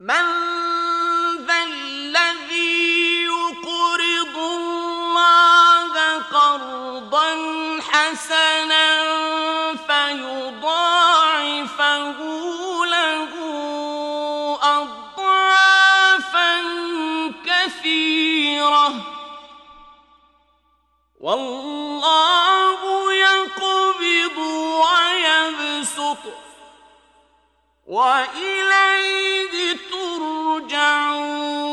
من ذا الذي يقرض الله قرضا حسنا فيضاعفه له أضعافا كثيرة والله يقبض ويبسط وإليه ترجعون.